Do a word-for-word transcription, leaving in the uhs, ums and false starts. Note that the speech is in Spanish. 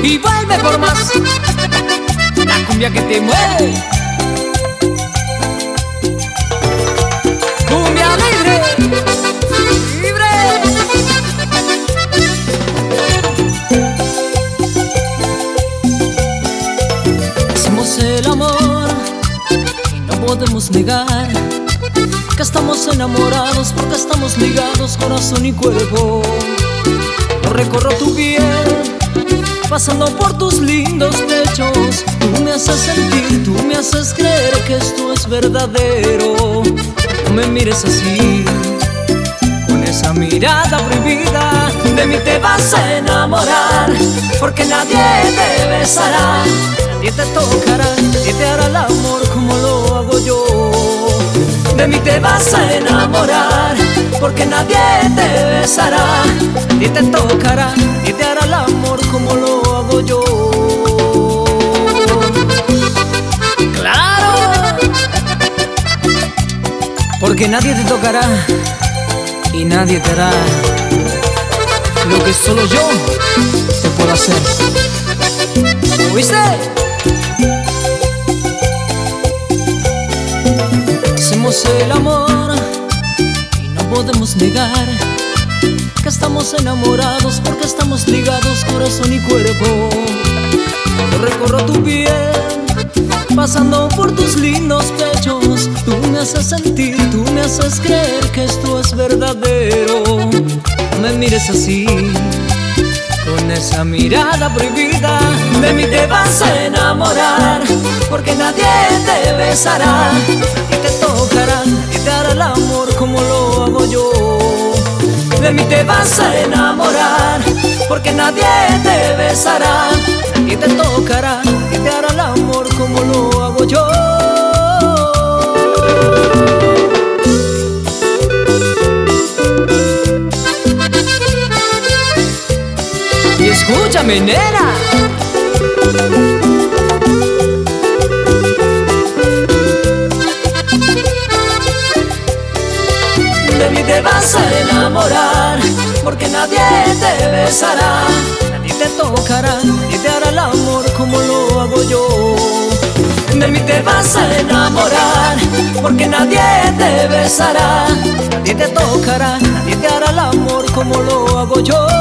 y vuelve por más. La cumbia que te mueve. Cumbia libre, libre. Hacemos el amor y no podemos negar que estamos enamorados porque estamos ligados corazón y cuerpo. Yo recorro tu piel pasando por tus lindos pechos. Tú me haces sentir, tú me haces creer que esto es verdadero. No me mires así, con esa mirada prohibida. De mí te vas a enamorar, porque nadie te besará, nadie te tocará, nadie te hará el amor como lo hago yo. De mí te vas a enamorar, porque nadie te besará, nadie te tocará, nadie te hará el amor como lo hago yo. ¡Claro! Porque nadie te tocará y nadie te hará lo que solo yo te puedo hacer. ¿Oíste? Hacemos el amor y no podemos negar que estamos enamorados porque estamos ligados corazón y cuerpo. Yo recorro tu piel pasando por tus lindos pechos. Tú me haces sentir, tú me haces creer que esto es verdadero. No me mires así, con esa mirada prohibida. De mí te vas a enamorar, porque nadie te besará, nadie te tocará, nadie te hará el amor como lo hago yo. De mí te vas a enamorar, porque nadie te besará, nadie te tocará, nadie te hará el amor como lo hago yo. Y escúchame, nena. De mí te vas a enamorar, porque nadie te besará, nadie te tocará, nadie te hará el amor como lo hago yo. De mí te vas a enamorar, porque nadie te besará, nadie te tocará, nadie te hará el amor como lo hago yo.